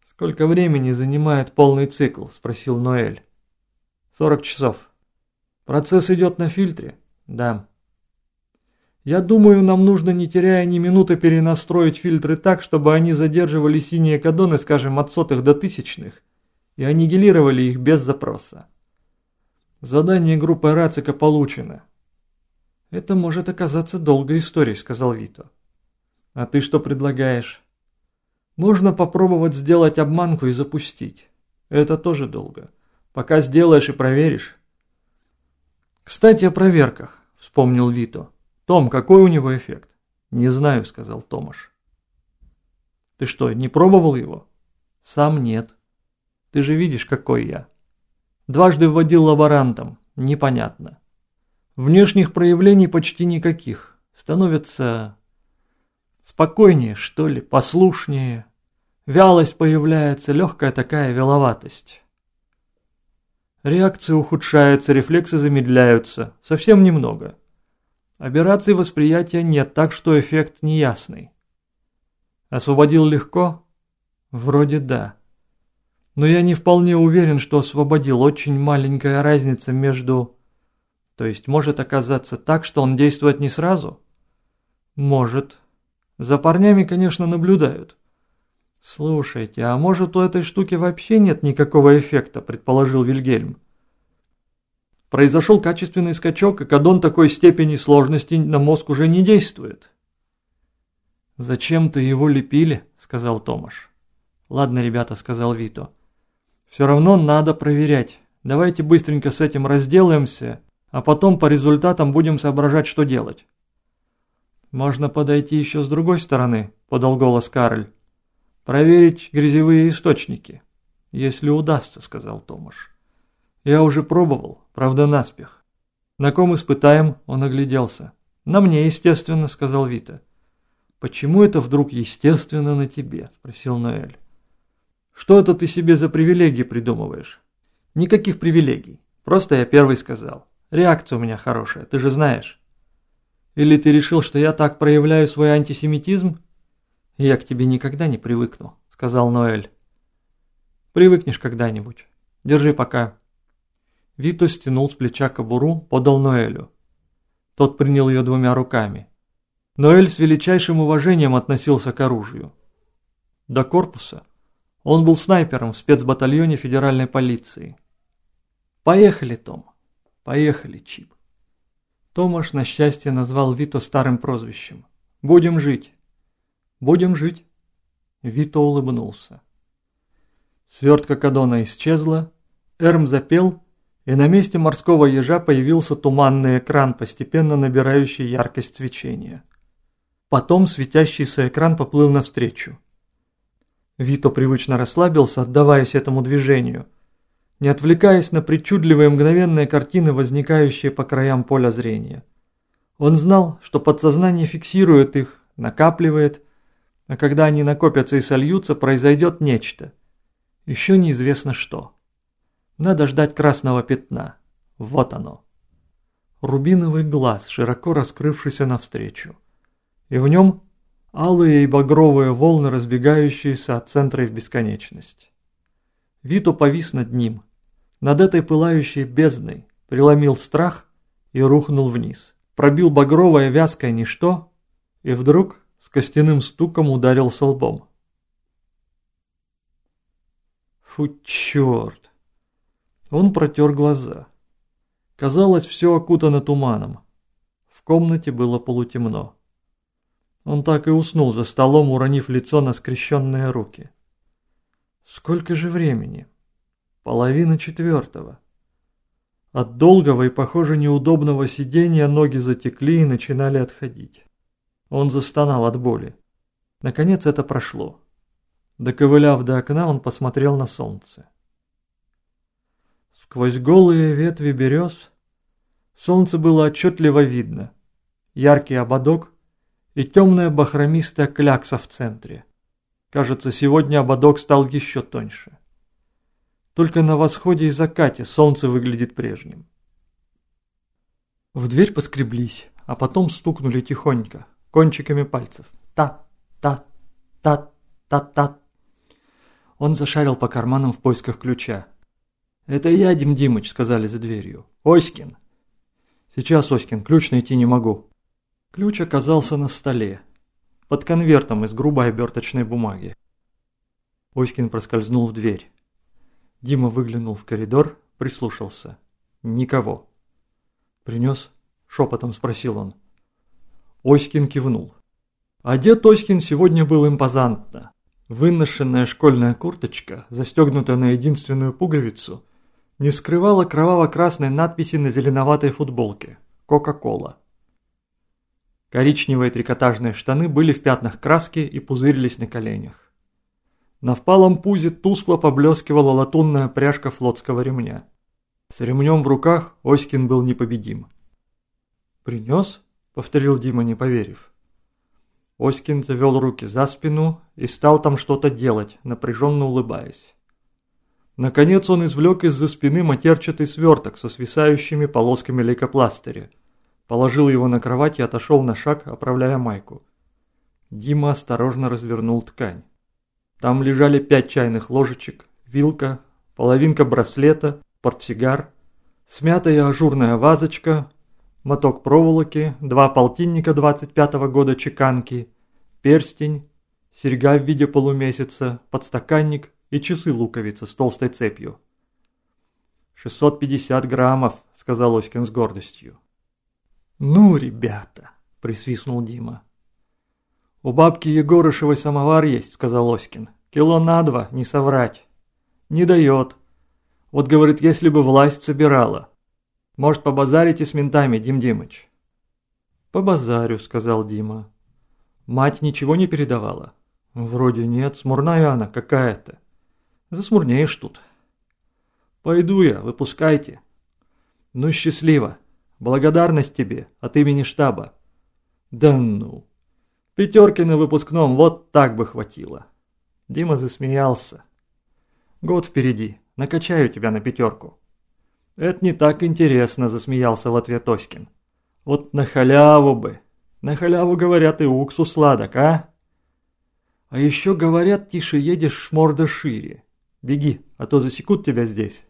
«Сколько времени занимает полный цикл?» – спросил Ноэль. 40 часов. Процесс идет на фильтре? Да. Я думаю, нам нужно, не теряя ни минуты, перенастроить фильтры так, чтобы они задерживали синие кадоны, скажем, от сотых до тысячных, и аннигилировали их без запроса. Задание группы Рацика получено. Это может оказаться долгой историей, сказал Вито. А ты что предлагаешь? Можно попробовать сделать обманку и запустить. Это тоже долго. Пока сделаешь и проверишь. Кстати, о проверках, вспомнил Вито. Том, какой у него эффект? Не знаю, сказал Томаш. Ты что, не пробовал его? Сам нет. Ты же видишь, какой я. Дважды вводил лаборантом. Непонятно. Внешних проявлений почти никаких. Становится спокойнее, что ли, послушнее. Вялость появляется, легкая такая вяловатость. Реакции ухудшаются, рефлексы замедляются. Совсем немного. Аберраций восприятия нет, так что эффект неясный. Освободил легко? Вроде да. Но я не вполне уверен, что освободил. Очень маленькая разница между... То есть может оказаться так, что он действует не сразу? Может. За парнями, конечно, наблюдают. Слушайте, а может у этой штуки вообще нет никакого эффекта, предположил Вильгельм. Произошел качественный скачок, и кадон такой степени сложности на мозг уже не действует. «Зачем-то его лепили», — сказал Томаш. «Ладно, ребята», — сказал Вито. «Все равно надо проверять. Давайте быстренько с этим разделаемся, а потом по результатам будем соображать, что делать». «Можно подойти еще с другой стороны», — подал голос Карль. «Проверить грязевые источники». «Если удастся», — сказал Томаш. «Я уже пробовал, правда наспех». «На ком испытаем?» — он огляделся. «На мне, естественно», — сказал Вито. «Почему это вдруг естественно на тебе?» — спросил Ноэль. «Что это ты себе за привилегии придумываешь?» «Никаких привилегий. Просто я первый сказал. Реакция у меня хорошая, ты же знаешь». «Или ты решил, что я так проявляю свой антисемитизм?» «Я к тебе никогда не привыкну», — сказал Ноэль. «Привыкнешь когда-нибудь. Держи пока». Вито стянул с плеча кобуру, подал Ноэлю. Тот принял ее двумя руками. Ноэль с величайшим уважением относился к оружию. До корпуса он был снайпером в спецбатальоне федеральной полиции. «Поехали, Том. Поехали, Чип». Томаш, на счастье, назвал Вито старым прозвищем. «Будем жить». «Будем жить». Вито улыбнулся. Свертка кадона исчезла, Эрм запел, и на месте морского ежа появился туманный экран, постепенно набирающий яркость свечения. Потом светящийся экран поплыл навстречу. Вито привычно расслабился, отдаваясь этому движению, не отвлекаясь на причудливые мгновенные картины, возникающие по краям поля зрения. Он знал, что подсознание фиксирует их, накапливает, а когда они накопятся и сольются, произойдет нечто. Еще неизвестно что. Надо ждать красного пятна. Вот оно. Рубиновый глаз, широко раскрывшийся навстречу. И в нем алые и багровые волны, разбегающиеся от центра в бесконечность. Вито повис над ним, над этой пылающей бездной, преломил страх и рухнул вниз. Пробил багровое вязкое ничто и вдруг с костяным стуком ударился лбом. Фу, черт! Он протер глаза. Казалось, все окутано туманом. В комнате было полутемно. Он так и уснул за столом, уронив лицо на скрещенные руки. Сколько же времени? 3:30. От долгого и, похоже, неудобного сидения ноги затекли и начинали отходить. Он застонал от боли. Наконец это прошло. Доковыляв до окна, он посмотрел на солнце. Сквозь голые ветви берез солнце было отчетливо видно. Яркий ободок и темная бахромистая клякса в центре. Кажется, сегодня ободок стал еще тоньше. Только на восходе и закате солнце выглядит прежним. В дверь поскреблись, а потом стукнули тихонько, кончиками пальцев. Та-та-та-та-та. Он зашарил по карманам в поисках ключа. «Это я, Дим Димыч», — сказали за дверью. «Оськин». «Сейчас, Оськин, ключ найти не могу». Ключ оказался на столе, под конвертом из грубой оберточной бумаги. Оськин проскользнул в дверь. Дима выглянул в коридор, прислушался. Никого. «Принес?» — шепотом спросил он. Оськин кивнул. Одет Оськин сегодня был импозантно. Выношенная школьная курточка, застегнутая на единственную пуговицу, не скрывала кроваво-красной надписи на зеленоватой футболке «Кока-кола». Коричневые трикотажные штаны были в пятнах краски и пузырились на коленях. На впалом пузе тускло поблескивала латунная пряжка флотского ремня. С ремнем в руках Оськин был непобедим. «Принес?» — повторил Дима, не поверив. Оськин завел руки за спину и стал там что-то делать, напряженно улыбаясь. Наконец он извлек из-за спины матерчатый сверток со свисающими полосками лейкопластыря, положил его на кровать и отошел на шаг, оправляя майку. Дима осторожно развернул ткань. Там лежали 5 чайных ложечек, вилка, половинка браслета, портсигар, смятая ажурная вазочка, моток проволоки, 2 полтинника 25-го года чеканки, перстень, серьга в виде полумесяца, подстаканник и часы-луковицы с толстой цепью. 650 граммов, сказал Оськин с гордостью. «Ну, ребята», — присвистнул Дима. «У бабки Егорышевой самовар есть», — сказал Оськин. «Кило на 2, не соврать. Не дает. Вот, говорит, если бы власть собирала. Может, побазарите с ментами, Дим Димыч?» «Побазарю», — сказал Дима. «Мать ничего не передавала?» «Вроде нет, смурная она какая-то. Засмурнеешь тут». «Пойду я, выпускайте». «Ну, счастливо. Благодарность тебе от имени штаба». «Да ну. 5 на выпускном вот так бы хватило». Дима засмеялся. «Год впереди. Накачаю тебя на 5. «Это не так интересно», — засмеялся в ответ Оськин. «Вот на халяву бы. На халяву, говорят, и уксус сладок, а? А еще, говорят, тише едешь, морда шире. Беги, а то засекут тебя здесь.